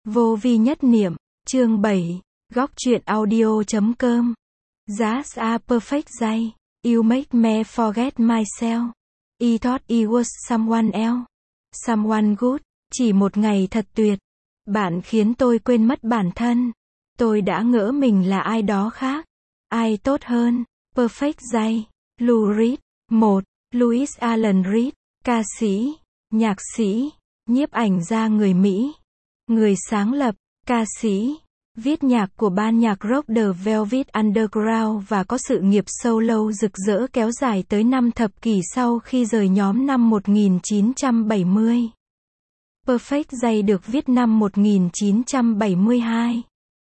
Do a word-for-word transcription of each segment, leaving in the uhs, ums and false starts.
Vô vi nhất niệm, chương bảy, góc truyện audio chấm com. Just a perfect day. You make me forget myself. I thought I was someone else. Someone good. Chỉ một ngày thật tuyệt. Bạn khiến tôi quên mất bản thân. Tôi đã ngỡ mình là ai đó khác. Ai tốt hơn. Perfect day. Lou Reed. một. Louis Alan Reed. Ca sĩ, nhạc sĩ, nhiếp ảnh gia người Mỹ. Người sáng lập, ca sĩ, viết nhạc của ban nhạc rock The Velvet Underground và có sự nghiệp solo rực rỡ kéo dài tới năm thập kỷ sau khi rời nhóm năm một nghìn chín trăm bảy mươi. Perfect Day được viết năm một nghìn chín trăm bảy mươi hai.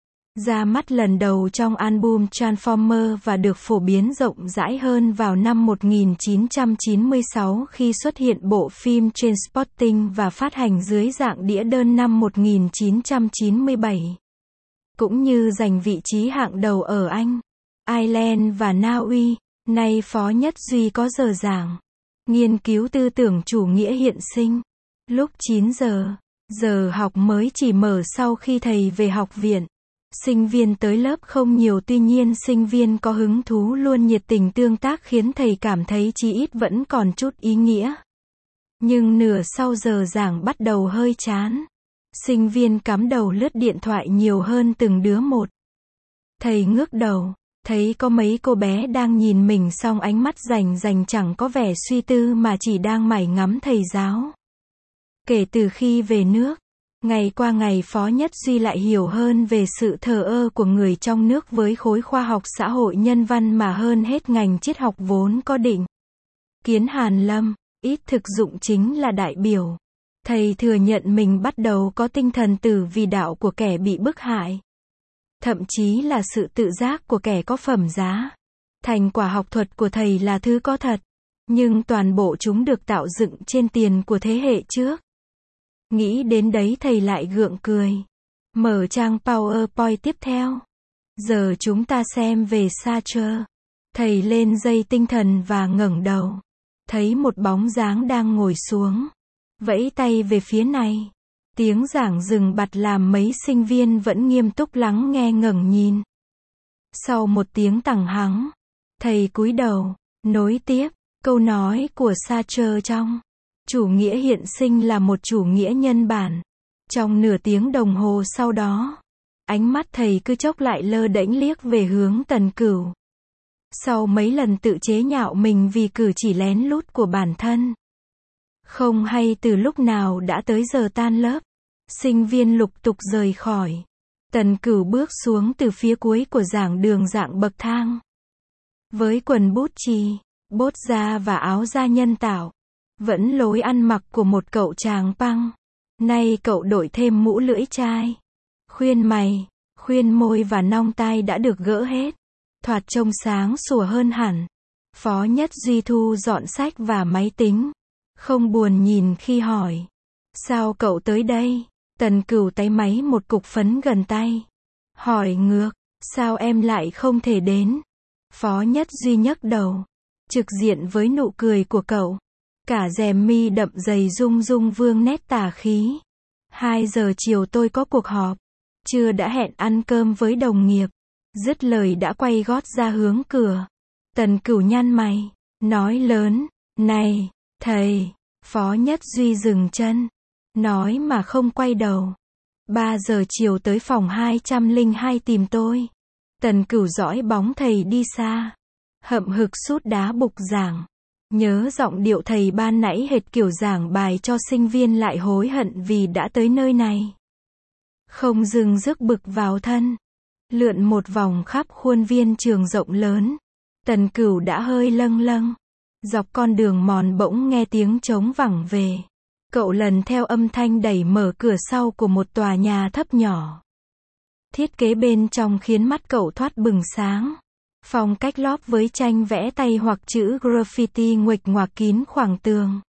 Ra mắt lần đầu trong album Transformer và được phổ biến rộng rãi hơn vào năm một nghìn chín trăm chín mươi sáu khi xuất hiện bộ phim Trainspotting và phát hành dưới dạng đĩa đơn năm một nghìn chín trăm chín mươi bảy. Cũng như giành vị trí hạng đầu ở Anh, Ireland và Na Uy, nay Phó Nhất Duy có giờ giảng nghiên cứu tư tưởng chủ nghĩa hiện sinh. Lúc chín giờ, giờ học mới chỉ mở sau khi thầy về học viện. Sinh viên tới lớp không nhiều, tuy nhiên sinh viên có hứng thú luôn nhiệt tình tương tác khiến thầy cảm thấy chí ít vẫn còn chút ý nghĩa. Nhưng nửa sau giờ giảng bắt đầu hơi chán. Sinh viên cắm đầu lướt điện thoại nhiều hơn từng đứa một. Thầy ngước đầu, thấy có mấy cô bé đang nhìn mình song ánh mắt rành rành chẳng có vẻ suy tư mà chỉ đang mải ngắm thầy giáo. Kể từ khi về nước, ngày qua ngày Phó Nhất Duy lại hiểu hơn về sự thờ ơ của người trong nước với khối khoa học xã hội nhân văn mà hơn hết ngành triết học vốn có định kiến hàn lâm, ít thực dụng chính là đại biểu. Thầy thừa nhận mình bắt đầu có tinh thần tử vì đạo của kẻ bị bức hại. Thậm chí là sự tự giác của kẻ có phẩm giá. Thành quả học thuật của thầy là thứ có thật, nhưng toàn bộ chúng được tạo dựng trên tiền của thế hệ trước. Nghĩ đến đấy thầy lại gượng cười. Mở trang PowerPoint tiếp theo. Giờ chúng ta xem về Sartre. Thầy lên dây tinh thần và ngẩng đầu. Thấy một bóng dáng đang ngồi xuống. Vẫy tay về phía này. Tiếng giảng dừng bặt làm mấy sinh viên vẫn nghiêm túc lắng nghe ngẩng nhìn. Sau một tiếng tằng hắng, thầy cúi đầu, nối tiếp câu nói của Sartre trong Chủ nghĩa hiện sinh là một chủ nghĩa nhân bản. Trong nửa tiếng đồng hồ sau đó, ánh mắt thầy cứ chốc lại lơ đễnh liếc về hướng Tần Cửu. Sau mấy lần tự chế nhạo mình vì cử chỉ lén lút của bản thân, không hay từ lúc nào đã tới giờ tan lớp, sinh viên lục tục rời khỏi. Tần Cửu bước xuống từ phía cuối của giảng đường dạng bậc thang. Với quần bút chì, bốt da và áo da nhân tạo. Vẫn lối ăn mặc của một cậu chàng punk. Nay cậu đổi thêm mũ lưỡi chai. Khuyên mày, khuyên môi và nong tai đã được gỡ hết. Thoạt trông sáng sủa hơn hẳn. Phó Nhất Duy thu dọn sách và máy tính. Không buồn nhìn khi hỏi. Sao cậu tới đây? Tần Cửu tay máy một cục phấn gần tay. Hỏi ngược, sao em lại không thể đến? Phó Nhất Duy nhấc đầu. Trực diện với nụ cười của cậu. Cả rèm mi đậm dày rung rung vương nét tà khí. Hai giờ chiều tôi có cuộc họp. Trưa đã hẹn ăn cơm với đồng nghiệp. Dứt lời đã quay gót ra hướng cửa. Tần Cửu nhăn mày. Nói lớn. Này, thầy. Phó Nhất Duy dừng chân. Nói mà không quay đầu. Ba giờ chiều tới phòng hai trăm lẻ hai tìm tôi. Tần Cửu dõi bóng thầy đi xa. Hậm hực sút đá bục giảng. Nhớ giọng điệu thầy ban nãy hệt kiểu giảng bài cho sinh viên lại hối hận vì đã tới nơi này. Không dừng rước bực vào thân. Lượn một vòng khắp khuôn viên trường rộng lớn. Tần Cửu đã hơi lâng lâng. Dọc con đường mòn bỗng nghe tiếng trống vẳng về. Cậu lần theo âm thanh đẩy mở cửa sau của một tòa nhà thấp nhỏ. Thiết kế bên trong khiến mắt cậu thoát bừng sáng. Phong cách lóp với tranh vẽ tay hoặc chữ graffiti nguệch ngoạc kín khoảng tường.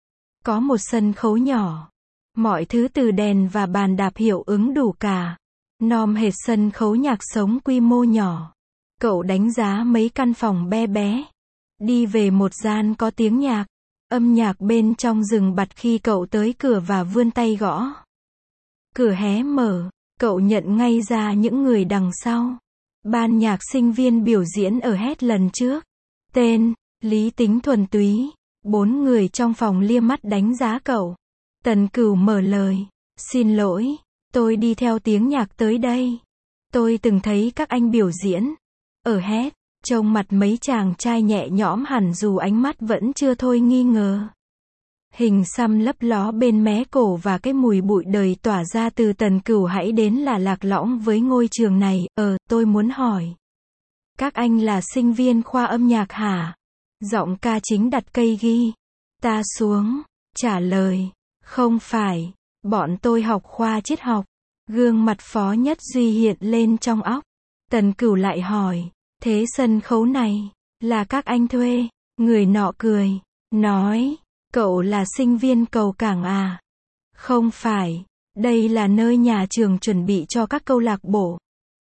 Có một sân khấu nhỏ. Mọi thứ từ đèn và bàn đạp hiệu ứng đủ cả. Nom hệt sân khấu nhạc sống quy mô nhỏ. Cậu đánh giá mấy căn phòng bé bé. Đi về một gian có tiếng nhạc. Âm nhạc bên trong dừng bặt khi cậu tới cửa và vươn tay gõ. Cửa hé mở, cậu nhận ngay ra những người đằng sau. Ban nhạc sinh viên biểu diễn ở hết lần trước. Tên, Lý Tính Thuần Túy. Bốn người trong phòng lia mắt đánh giá cậu. Tần Cửu mở lời. Xin lỗi, tôi đi theo tiếng nhạc tới đây. Tôi từng thấy các anh biểu diễn. Ở hết, trông mặt mấy chàng trai nhẹ nhõm hẳn dù ánh mắt vẫn chưa thôi nghi ngờ. Hình xăm lấp ló bên mé cổ và cái mùi bụi đời tỏa ra từ Tần Cửu hãy đến là lạc lõng với ngôi trường này. Ờ, tôi muốn hỏi. Các anh là sinh viên khoa âm nhạc hả? Giọng ca chính đặt cây ghi. Ta xuống, trả lời. Không phải, bọn tôi học khoa triết học. Gương mặt Phó Nhất Duy hiện lên trong óc. Tần Cửu lại hỏi. Thế sân khấu này, là các anh thuê? Người nọ cười, nói. Cậu là sinh viên cầu cảng à? Không phải, đây là nơi nhà trường chuẩn bị cho các câu lạc bộ.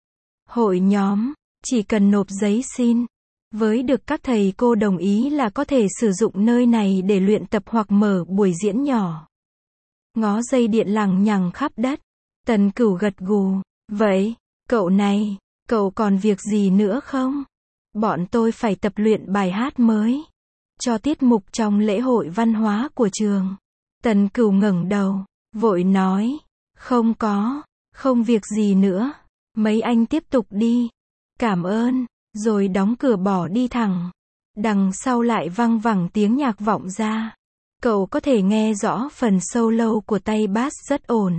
Hội nhóm, chỉ cần nộp giấy xin. Với được các thầy cô đồng ý là có thể sử dụng nơi này để luyện tập hoặc mở buổi diễn nhỏ. Ngó dây điện lằng nhằng khắp đất. Tần Cửu gật gù. Vậy, cậu này, cậu còn việc gì nữa không? Bọn tôi phải tập luyện bài hát mới. Cho tiết mục trong lễ hội văn hóa của trường. Tần Cửu ngẩng đầu, vội nói. Không có, không việc gì nữa. Mấy anh tiếp tục đi. Cảm ơn, rồi đóng cửa bỏ đi thẳng. Đằng sau lại văng vẳng tiếng nhạc vọng ra. Cậu có thể nghe rõ phần solo của tay bass rất ổn.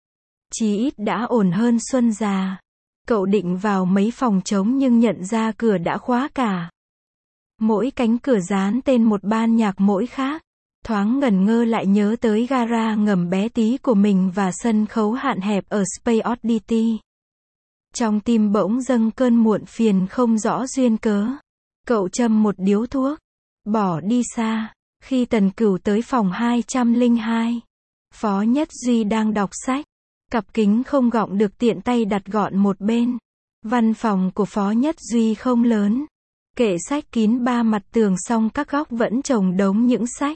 Chí ít đã ổn hơn Xuân Già. Cậu định vào mấy phòng trống nhưng nhận ra cửa đã khóa cả. Mỗi cánh cửa dán tên một ban nhạc mỗi khác. Thoáng ngẩn ngơ lại nhớ tới gara ngầm bé tí của mình và sân khấu hạn hẹp ở Space Oddity. Trong tim bỗng dâng cơn muộn phiền không rõ duyên cớ. Cậu châm một điếu thuốc. Bỏ đi xa. Khi Tần Cửu tới phòng hai trăm lẻ hai. Phó Nhất Duy đang đọc sách. Cặp kính không gọng được tiện tay đặt gọn một bên. Văn phòng của Phó Nhất Duy không lớn. Kệ sách kín ba mặt tường song các góc vẫn chồng đống những sách.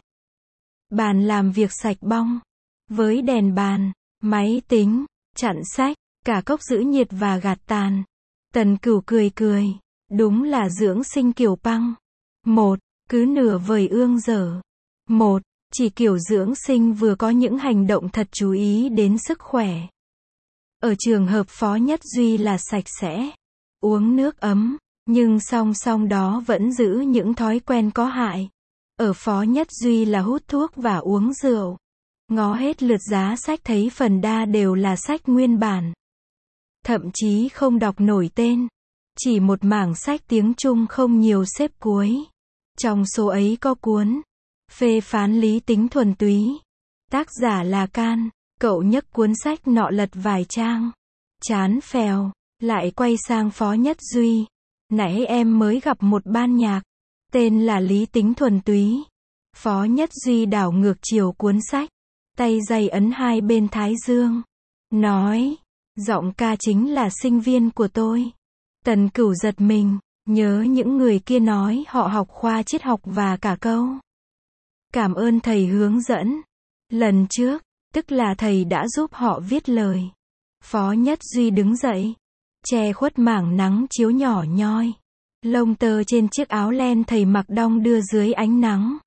Bàn làm việc sạch bong. Với đèn bàn, máy tính, chặn sách, cả cốc giữ nhiệt và gạt tàn. Tần Cửu cười cười. Đúng là dưỡng sinh kiểu băng. Một, cứ nửa vời ương dở. Một, chỉ kiểu dưỡng sinh vừa có những hành động thật chú ý đến sức khỏe. Ở trường hợp Phó Nhất Duy là sạch sẽ. Uống nước ấm. Nhưng song song đó vẫn giữ những thói quen có hại. Ở Phó Nhất Duy là hút thuốc và uống rượu. Ngó hết lượt giá sách thấy phần đa đều là sách nguyên bản. Thậm chí không đọc nổi tên. Chỉ một mảng sách tiếng Trung không nhiều xếp cuối. Trong số ấy có cuốn Phê phán Lý Tính Thuần Túy. Tác giả là Can. Cậu nhấc cuốn sách nọ lật vài trang. Chán phèo. Lại quay sang Phó Nhất Duy. Nãy em mới gặp một ban nhạc. Tên là Lý Tính Thuần Túy. Phó Nhất Duy đảo ngược chiều cuốn sách. Tay giày ấn hai bên thái dương. Nói. Giọng ca chính là sinh viên của tôi. Tần Cửu giật mình. Nhớ những người kia nói họ học khoa triết học và cả câu. Cảm ơn thầy hướng dẫn. Lần trước, tức là thầy đã giúp họ viết lời. Phó Nhất Duy đứng dậy. Che khuất mảng nắng chiếu nhỏ nhoi. Lông tơ trên chiếc áo len thầy mặc đong đưa dưới ánh nắng.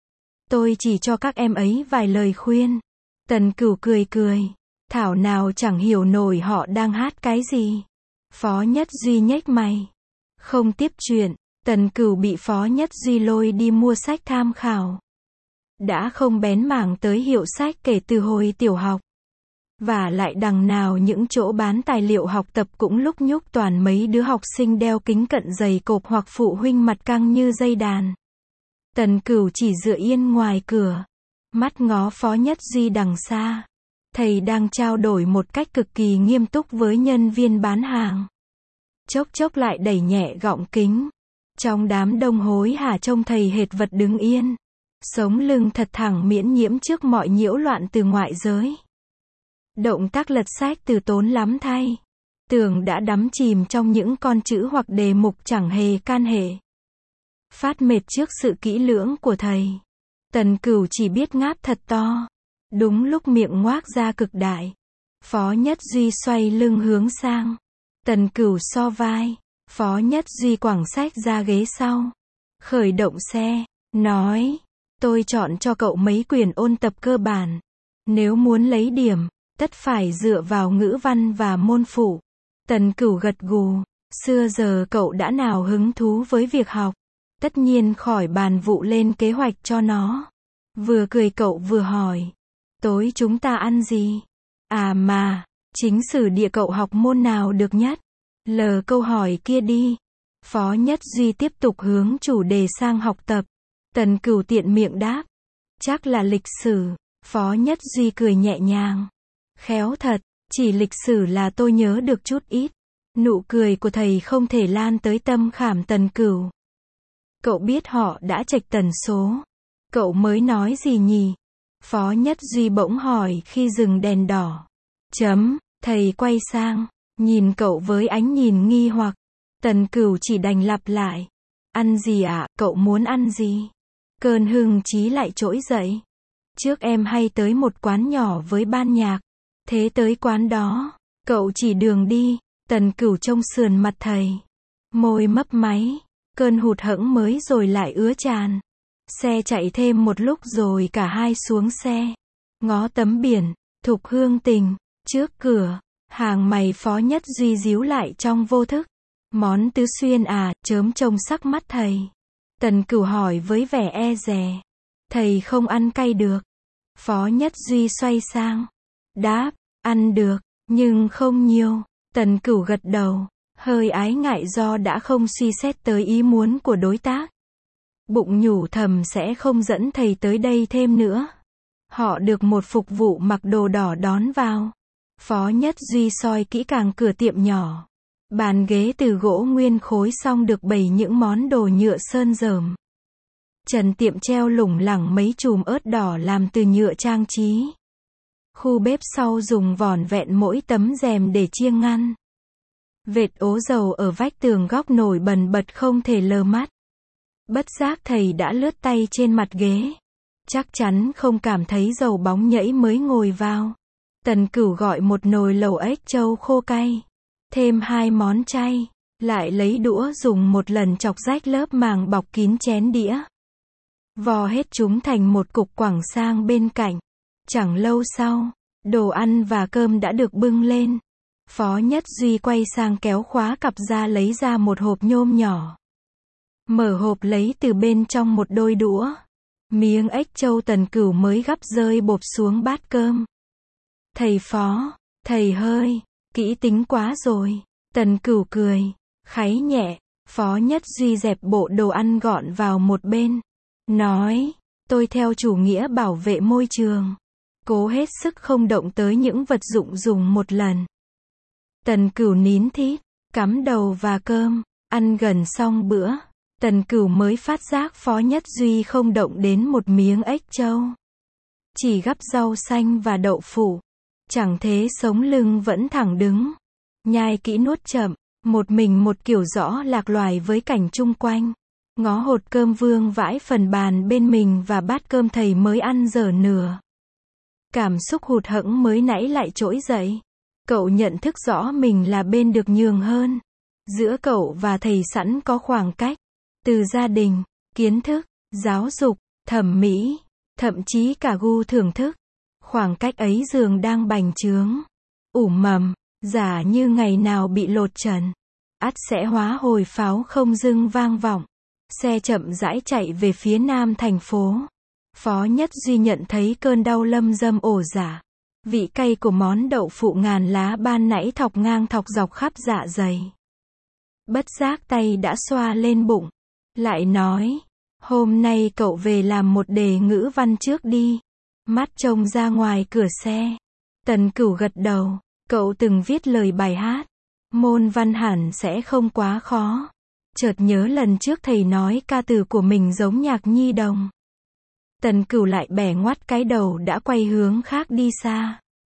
Tôi chỉ cho các em ấy vài lời khuyên. Tần Cửu cười cười. Thảo nào chẳng hiểu nổi họ đang hát cái gì. Phó Nhất Duy nhếch mày. Không tiếp chuyện. Tần Cửu bị Phó Nhất Duy lôi đi mua sách tham khảo. Đã không bén mảng tới hiệu sách kể từ hồi tiểu học. Và lại đằng nào những chỗ bán tài liệu học tập cũng lúc nhúc toàn mấy đứa học sinh đeo kính cận dày cộp hoặc phụ huynh mặt căng như dây đàn. Tần Cửu chỉ dựa yên ngoài cửa. Mắt ngó Phó Nhất Duy đằng xa. Thầy đang trao đổi một cách cực kỳ nghiêm túc với nhân viên bán hàng. Chốc chốc lại đẩy nhẹ gọng kính. Trong đám đông hối hả trông thầy hệt vật đứng yên. Sống lưng thật thẳng miễn nhiễm trước mọi nhiễu loạn từ ngoại giới. Động tác lật sách từ tốn lắm thay. Tưởng đã đắm chìm trong những con chữ hoặc đề mục chẳng hề can hệ. Phát mệt trước sự kỹ lưỡng của thầy. Tần Cửu chỉ biết ngáp thật to. Đúng lúc miệng ngoác ra cực đại. Phó Nhất Duy xoay lưng hướng sang. Tần Cửu so vai. Phó Nhất Duy quẳng sách ra ghế sau. Khởi động xe. Nói. Tôi chọn cho cậu mấy quyển ôn tập cơ bản. Nếu muốn lấy điểm, tất phải dựa vào ngữ văn và môn phụ. Tần Cửu gật gù. Xưa giờ cậu đã nào hứng thú với việc học. Tất nhiên khỏi bàn vụ lên kế hoạch cho nó. Vừa cười cậu vừa hỏi. Tối chúng ta ăn gì? À mà, chính sử địa cậu học môn nào được nhất? Lờ câu hỏi kia đi. Phó Nhất Duy tiếp tục hướng chủ đề sang học tập. Tần Cửu tiện miệng đáp. Chắc là lịch sử. Phó Nhất Duy cười nhẹ nhàng. Khéo thật, chỉ lịch sử là tôi nhớ được chút ít. Nụ cười của thầy không thể lan tới tâm khảm Tần Cửu. Cậu biết họ đã chệch tần số. Cậu mới nói gì nhỉ? Phó Nhất Duy bỗng hỏi khi dừng đèn đỏ. Chấm, thầy quay sang, nhìn cậu với ánh nhìn nghi hoặc. Tần Cửu chỉ đành lặp lại. Ăn gì ạ, à? Cậu muốn ăn gì? Cơn hưng trí lại trỗi dậy. Trước em hay tới một quán nhỏ với ban nhạc. Thế tới quán đó, cậu chỉ đường đi. Tần Cửu trông sườn mặt thầy. Môi mấp máy. Cơn hụt hẫng mới rồi lại ứa tràn. Xe chạy thêm một lúc rồi cả hai xuống xe. Ngó tấm biển, Thục Hương Tình. Trước cửa, hàng mày Phó Nhất Duy díu lại trong vô thức. Món tứ xuyên à, chớm trông sắc mắt thầy. Tần Cửu hỏi với vẻ e dè. Thầy không ăn cay được. Phó Nhất Duy xoay sang. Đáp, ăn được, nhưng không nhiều. Tần Cửu gật đầu, hơi ái ngại do đã không suy xét tới ý muốn của đối tác. Bụng nhủ thầm sẽ không dẫn thầy tới đây thêm nữa. Họ được một phục vụ mặc đồ đỏ đón vào. Phó Nhất Duy soi kỹ càng cửa tiệm nhỏ. Bàn ghế từ gỗ nguyên khối xong được bày những món đồ nhựa sơn rờm. Trần tiệm treo lủng lẳng mấy chùm ớt đỏ làm từ nhựa trang trí. Khu bếp sau dùng vỏn vẹn mỗi tấm rèm để chiêng ngăn. Vệt ố dầu ở vách tường góc nổi bần bật không thể lờ mắt. Bất giác thầy đã lướt tay trên mặt ghế. Chắc chắn không cảm thấy dầu bóng nhẫy mới ngồi vào. Tần Cửu gọi một nồi lẩu ếch trâu khô cay. Thêm hai món chay. Lại lấy đũa dùng một lần chọc rách lớp màng bọc kín chén đĩa. Vò hết chúng thành một cục quẳng sang bên cạnh. Chẳng lâu sau, đồ ăn và cơm đã được bưng lên. Phó Nhất Duy quay sang kéo khóa cặp ra lấy ra một hộp nhôm nhỏ. Mở hộp lấy từ bên trong một đôi đũa. Miếng ếch trâu Tần Cửu mới gắp rơi bộp xuống bát cơm. Thầy Phó, thầy hơi kỹ tính quá rồi. Tần Cửu cười, kháy nhẹ. Phó Nhất Duy dẹp bộ đồ ăn gọn vào một bên. Nói, tôi theo chủ nghĩa bảo vệ môi trường. Cố hết sức không động tới những vật dụng dùng một lần. Tần Cửu nín thít, cắm đầu và cơm, ăn gần xong bữa. Tần Cửu mới phát giác Phó Nhất Duy không động đến một miếng ếch trâu. Chỉ gắp rau xanh và đậu phụ. Chẳng thế sống lưng vẫn thẳng đứng. Nhai kỹ nuốt chậm, một mình một kiểu rõ lạc loài với cảnh chung quanh. Ngó hột cơm vương vãi phần bàn bên mình và bát cơm thầy mới ăn dở nửa. Cảm xúc hụt hẫng mới nãy lại trỗi dậy. Cậu nhận thức rõ mình là bên được nhường hơn. Giữa cậu và thầy sẵn có khoảng cách. Từ gia đình, kiến thức, giáo dục, thẩm mỹ, thậm chí cả gu thưởng thức. Khoảng cách ấy dường đang bành trướng. Ủ mầm, giả như ngày nào bị lột trần. Ắt sẽ hóa hồi pháo không dưng vang vọng. Xe chậm rãi chạy về phía nam thành phố. Phó Nhất Duy nhận thấy cơn đau lâm dâm ổ dạ. Vị cay của món đậu phụ ngàn lá ban nãy thọc ngang thọc dọc khắp dạ dày. Bất giác tay đã xoa lên bụng. Lại nói, hôm nay cậu về làm một đề ngữ văn trước đi. Mắt trông ra ngoài cửa xe. Tần Cửu gật đầu, cậu từng viết lời bài hát. Môn văn hẳn sẽ không quá khó. Chợt nhớ lần trước thầy nói ca từ của mình giống nhạc nhi đồng. Tần Cửu lại bẻ ngoắt cái đầu đã quay hướng khác đi xa.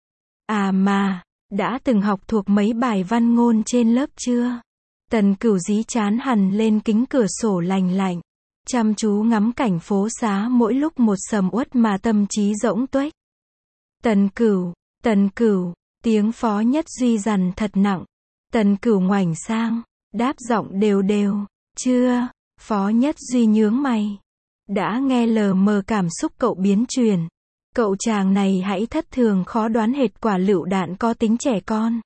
À mà, đã từng học thuộc mấy bài văn ngôn trên lớp chưa? Tần Cửu dí chán hẳn lên kính cửa sổ lành lạnh. Chăm chú ngắm cảnh phố xá mỗi lúc một sầm uất mà tâm trí rỗng tuếch. Tần Cửu, Tần Cửu, Tiếng Phó Nhất Duy dằn thật nặng. Tần Cửu ngoảnh sang, đáp giọng đều đều. Chưa. Phó Nhất Duy nhướng mày. Đã nghe lờ mờ cảm xúc cậu biến chuyển. Cậu chàng này hãy thất thường khó đoán hệt quả lựu đạn có tính trẻ con.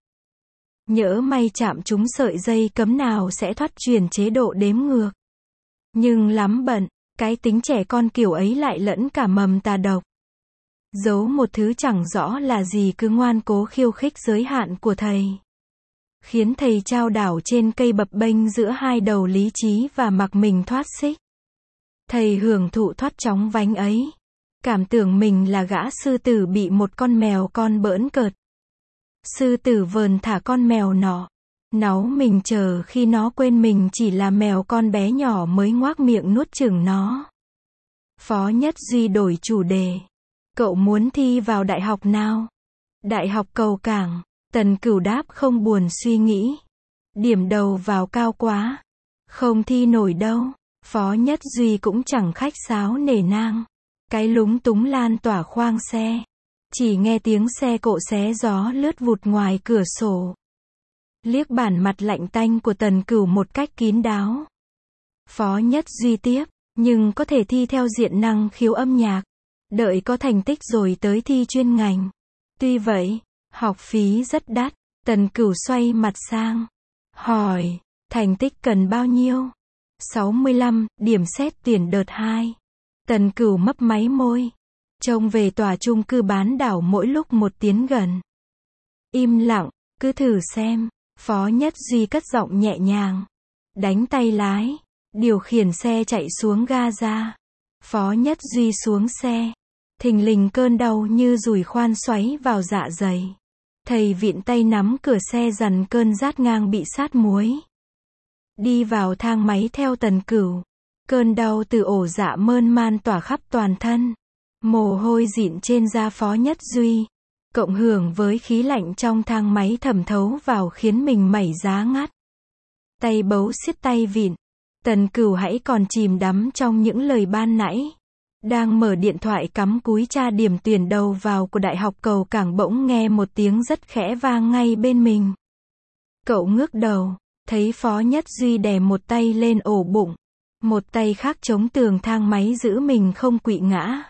Nhỡ may chạm trúng sợi dây cấm nào sẽ thoát chuyển chế độ đếm ngược. Nhưng lắm bận, cái tính trẻ con kiểu ấy lại lẫn cả mầm tà độc. Giấu một thứ chẳng rõ là gì cứ ngoan cố khiêu khích giới hạn của thầy. Khiến thầy trao đảo trên cây bập bênh giữa hai đầu lý trí và mặc mình thoát xích. Thầy hưởng thụ thoát chóng vánh ấy. Cảm tưởng mình là gã sư tử bị một con mèo con bỡn cợt. Sư tử vờn thả con mèo nọ. Náu mình chờ khi nó quên mình chỉ là mèo con bé nhỏ mới ngoác miệng nuốt chửng nó. Phó Nhất Duy đổi chủ đề. Cậu muốn thi vào đại học nào? Đại học Cầu Cảng. Tần Cửu đáp không buồn suy nghĩ. Điểm đầu vào cao quá. Không thi nổi đâu. Phó Nhất Duy cũng chẳng khách sáo nể nang. Cái lúng túng lan tỏa khoang xe. Chỉ nghe tiếng xe cộ xé gió lướt vụt ngoài cửa sổ. Liếc bản mặt lạnh tanh của Tần Cửu một cách kín đáo. Phó Nhất Duy tiếp, nhưng có thể thi theo diện năng khiếu âm nhạc. Đợi có thành tích rồi tới thi chuyên ngành. Tuy vậy, học phí rất đắt. Tần Cửu xoay mặt sang. Hỏi, thành tích cần bao nhiêu? sáu mươi lăm, điểm xét tuyển đợt hai. Tần Cửu mấp máy môi. Trông về tòa chung cư bán đảo mỗi lúc một tiến gần. Im lặng, cứ thử xem. Phó Nhất Duy cất giọng nhẹ nhàng. Đánh tay lái. Điều khiển xe chạy xuống ga ra. Phó Nhất Duy xuống xe. Thình lình cơn đau như dùi khoan xoáy vào dạ dày. Thầy vịn tay nắm cửa xe dằn cơn rát ngang bị sát muối. Đi vào thang máy theo Tần Cửu. Cơn đau từ ổ dạ mơn man tỏa khắp toàn thân. Mồ hôi dịn trên da Phó Nhất Duy. Cộng hưởng với khí lạnh trong thang máy thẩm thấu vào khiến mình mẩy giá ngắt. Tay bấu siết tay vịn. Tần Cửu hãy còn chìm đắm trong những lời ban nãy. Đang mở điện thoại cắm cúi tra điểm tuyển đầu vào của Đại học Cầu Cảng bỗng nghe một tiếng rất khẽ vang ngay bên mình. Cậu ngước đầu, thấy Phó Nhất Duy đè một tay lên ổ bụng. Một tay khác chống tường thang máy giữ mình không quỵ ngã.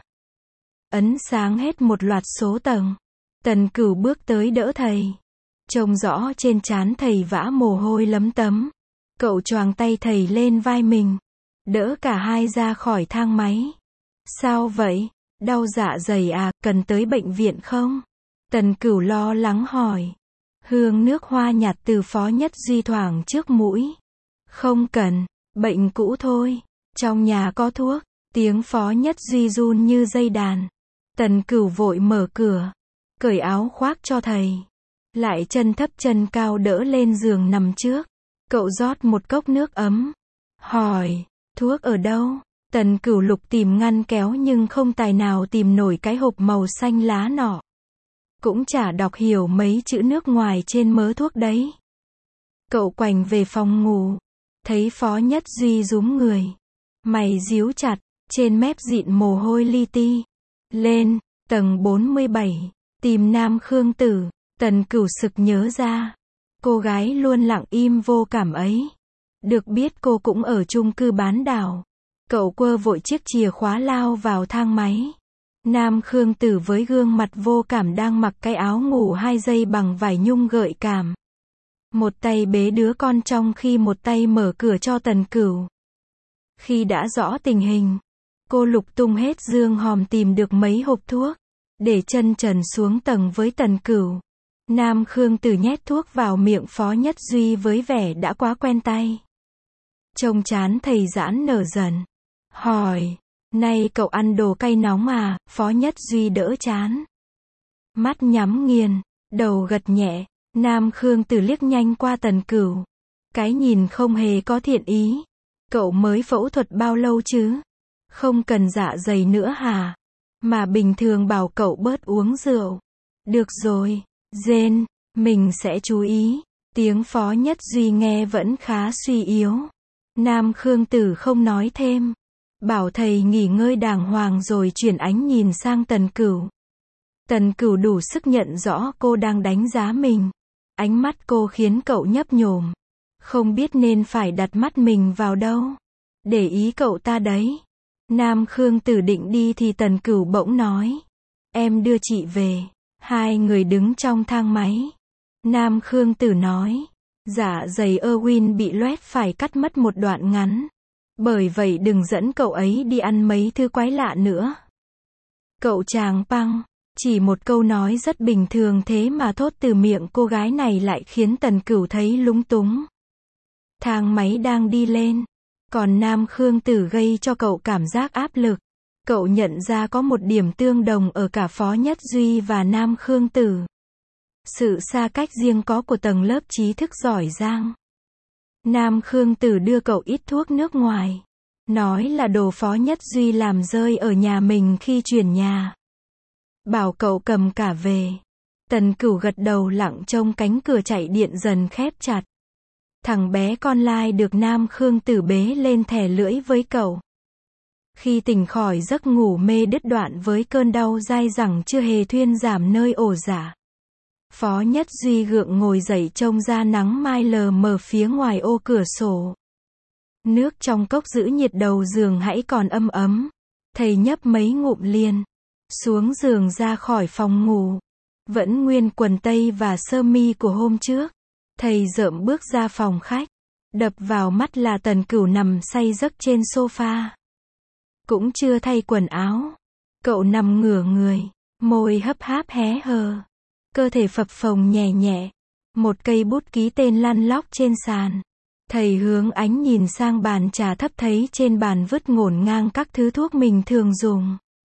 Ấn sáng hết một loạt số tầng. Tần Cửu bước tới đỡ thầy. Trông rõ trên trán thầy vã mồ hôi lấm tấm. Cậu choàng tay thầy lên vai mình. Đỡ cả hai ra khỏi thang máy. Sao vậy? Đau dạ dày à, cần tới bệnh viện không? Tần Cửu lo lắng hỏi. Hương nước hoa nhạt từ Phó Nhất Duy thoảng trước mũi. Không cần, bệnh cũ thôi. Trong nhà có thuốc. Tiếng Phó Nhất Duy run như dây đàn. Tần Cửu vội mở cửa. Cởi áo khoác cho thầy. Lại chân thấp chân cao đỡ lên giường nằm trước. Cậu rót một cốc nước ấm. Hỏi, thuốc ở đâu? Tần Cửu lục tìm ngăn kéo nhưng không tài nào tìm nổi cái hộp màu xanh lá nọ. Cũng chả đọc hiểu mấy chữ nước ngoài trên mớ thuốc đấy. Cậu quành về phòng ngủ. Thấy Phó Nhất Duy rúm người. Mày díu chặt, trên mép dịn mồ hôi li ti. Lên, tầng bốn mươi bảy, tìm Nam Khương Tử. Tần Cửu sực nhớ ra. Cô gái luôn lặng im vô cảm ấy. Được biết cô cũng ở chung cư bán đảo. Cậu quơ vội chiếc chìa khóa lao vào thang máy. Nam Khương Tử với gương mặt vô cảm đang mặc cái áo ngủ hai dây bằng vải nhung gợi cảm. Một tay bế đứa con trong khi một tay mở cửa cho Tần Cửu. Khi đã rõ tình hình, cô lục tung hết dương hòm tìm được mấy hộp thuốc. Để chân trần xuống tầng với Tần Cửu. Nam Khương Tử nhét thuốc vào miệng Phó Nhất Duy với vẻ đã quá quen tay. Trông chán thầy giãn nở dần. Hỏi, nay cậu ăn đồ cay nóng à? Phó Nhất Duy đỡ chán. Mắt nhắm nghiền, đầu gật nhẹ. Nam Khương Tử liếc nhanh qua Tần Cửu. Cái nhìn không hề có thiện ý. Cậu mới phẫu thuật bao lâu chứ? Không cần dạ dày nữa hả? Mà bình thường bảo cậu bớt uống rượu. Được rồi, Jane, mình sẽ chú ý. Tiếng Phó Nhất Duy nghe vẫn khá suy yếu. Nam Khương Tử không nói thêm. Bảo thầy nghỉ ngơi đàng hoàng rồi chuyển ánh nhìn sang Tần Cửu. Tần Cửu đủ sức nhận rõ cô đang đánh giá mình. Ánh mắt cô khiến cậu nhấp nhổm. Không biết nên phải đặt mắt mình vào đâu. Để ý cậu ta đấy. Nam Khương Tử định đi thì Tần Cửu bỗng nói. Em đưa chị về. Hai người đứng trong thang máy. Nam Khương Tử nói. Dạ dày Erwin bị loét phải cắt mất một đoạn ngắn. Bởi vậy đừng dẫn cậu ấy đi ăn mấy thứ quái lạ nữa. Cậu chàng Păng. Chỉ một câu nói rất bình thường thế mà thốt từ miệng cô gái này lại khiến Tần Cửu thấy lúng túng. Thang máy đang đi lên. Còn Nam Khương Tử gây cho cậu cảm giác áp lực. Cậu nhận ra có một điểm tương đồng ở cả Phó Nhất Duy và Nam Khương Tử. Sự xa cách riêng có của tầng lớp trí thức giỏi giang. Nam Khương Tử đưa cậu ít thuốc nước ngoài. Nói là đồ Phó Nhất Duy làm rơi ở nhà mình khi chuyển nhà. Bảo cậu cầm cả về. Tần Cửu gật đầu lặng trông cánh cửa chạy điện dần khép chặt. Thằng bé con lai được Nam Khương Tử bế lên thè lưỡi với cậu. Khi tỉnh khỏi giấc ngủ mê đứt đoạn với cơn đau dai dẳng chưa hề thuyên giảm nơi ổ dạ. Phó Nhất Duy gượng ngồi dậy trông ra nắng mai lờ mờ phía ngoài ô cửa sổ. Nước trong cốc giữ nhiệt đầu giường hãy còn âm ấm. Thầy nhấp mấy ngụm liền. Xuống giường ra khỏi phòng ngủ. Vẫn nguyên quần tây và sơ mi của hôm trước. Thầy rợm bước ra phòng khách. Đập vào mắt là Tần Cửu nằm say giấc trên sofa. Cũng chưa thay quần áo. Cậu nằm ngửa người. Môi hấp háp hé hờ. Cơ thể phập phồng nhẹ nhẹ. Một cây bút ký tên lăn lóc trên sàn. Thầy hướng ánh nhìn sang bàn trà thấp thấy trên bàn vứt ngổn ngang các thứ thuốc mình thường dùng.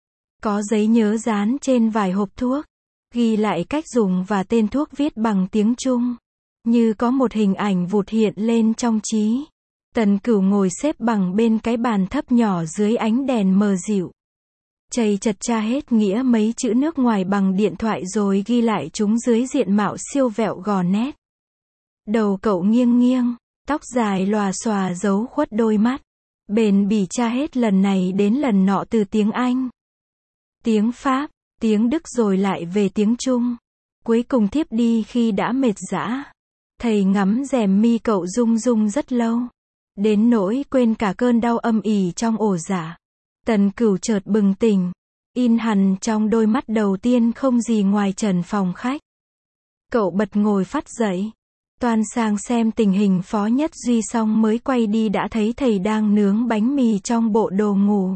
Có giấy nhớ dán trên vài hộp thuốc. Ghi lại cách dùng và tên thuốc viết bằng tiếng Trung. Như có một hình ảnh vụt hiện lên trong trí. Tần Cửu ngồi xếp bằng bên cái bàn thấp nhỏ dưới ánh đèn mờ dịu. Chầy chật tra hết nghĩa mấy chữ nước ngoài bằng điện thoại rồi ghi lại chúng dưới diện mạo siêu vẹo gò nét. Đầu cậu nghiêng nghiêng, tóc dài lòa xòa giấu khuất đôi mắt. Bền bỉ tra hết lần này đến lần nọ từ tiếng Anh, tiếng Pháp, tiếng Đức rồi lại về tiếng Trung. Cuối cùng thiếp đi khi đã mệt rã. Thầy ngắm rèm mi cậu rung rung rất lâu. Đến nỗi quên cả cơn đau âm ỉ trong ổ dạ. Tần Cửu chợt bừng tỉnh. In hằn trong đôi mắt đầu tiên không gì ngoài trần phòng khách. Cậu bật ngồi phắt dậy. Toan sang xem tình hình Phó Nhất Duy xong mới quay đi đã thấy thầy đang nướng bánh mì trong bộ đồ ngủ.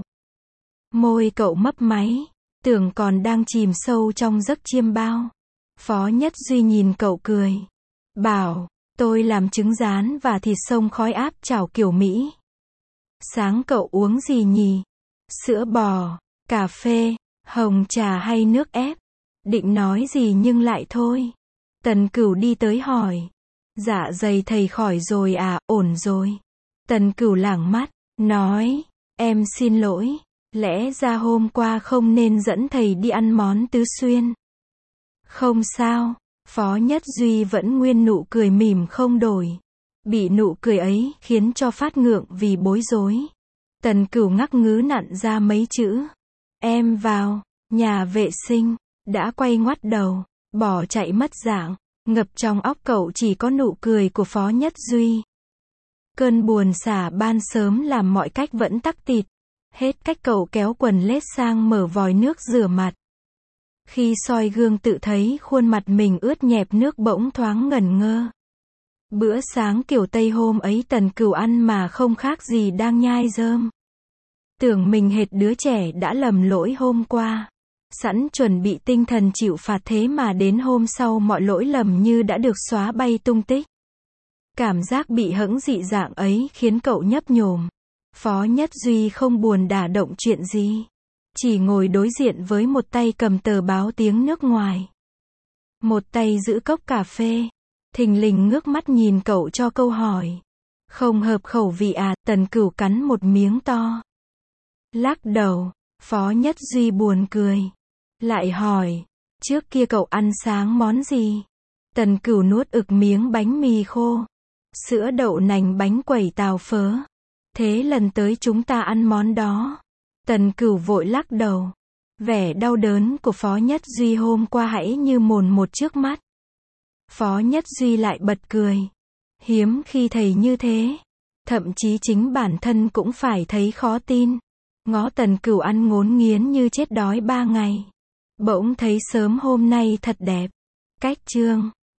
Môi cậu mấp máy. Tưởng còn đang chìm sâu trong giấc chiêm bao. Phó Nhất Duy nhìn cậu cười. Bảo, tôi làm trứng rán và thịt sông khói áp chảo kiểu Mỹ. Sáng cậu uống gì nhỉ? Sữa bò, cà phê, hồng trà hay nước ép? Định nói gì nhưng lại thôi. Tần Cửu đi tới hỏi. Dạ dày thầy khỏi rồi à, ổn rồi. Tần Cửu lảng mắt, nói, em xin lỗi, lẽ ra hôm qua không nên dẫn thầy đi ăn món Tứ Xuyên. Không sao, Phó Nhất Duy vẫn nguyên nụ cười mỉm không đổi. Bị nụ cười ấy khiến cho phát ngượng vì bối rối. Tần Cửu ngắc ngứ nặn ra mấy chữ. Em vào, nhà vệ sinh, đã quay ngoắt đầu, bỏ chạy mất dạng. Ngập trong óc cậu chỉ có nụ cười của Phó Nhất Duy. Cơn buồn xả ban sớm làm mọi cách vẫn tắc tịt. Hết cách cậu kéo quần lết sang mở vòi nước rửa mặt. Khi soi gương tự thấy khuôn mặt mình ướt nhẹp nước bỗng thoáng ngẩn ngơ. Bữa sáng kiểu Tây hôm ấy Tần Cửu ăn mà không khác gì đang nhai rơm. Tưởng mình hệt đứa trẻ đã lầm lỗi hôm qua. Sẵn chuẩn bị tinh thần chịu phạt thế mà đến hôm sau mọi lỗi lầm như đã được xóa bay tung tích. Cảm giác bị hẫng dị dạng ấy khiến cậu nhấp nhổm. Phó Nhất Duy không buồn đả động chuyện gì. Chỉ ngồi đối diện với một tay cầm tờ báo tiếng nước ngoài. Một tay giữ cốc cà phê. Thình lình ngước mắt nhìn cậu cho câu hỏi. Không hợp khẩu vị à? Tần Cửu cắn một miếng to. Lắc đầu. Phó Nhất Duy buồn cười. Lại hỏi. Trước kia cậu ăn sáng món gì? Tần Cửu nuốt ực miếng bánh mì khô. Sữa đậu nành bánh quẩy tàu phớ. Thế lần tới chúng ta ăn món đó. Tần Cửu vội lắc đầu. Vẻ đau đớn của Phó Nhất Duy hôm qua hãy như mồn một trước mắt. Phó Nhất Duy lại bật cười. Hiếm khi thầy như thế. Thậm chí chính bản thân cũng phải thấy khó tin. Ngó Tần Cửu ăn ngốn nghiến như chết đói ba ngày. Bỗng thấy sớm hôm nay thật đẹp. Cách chương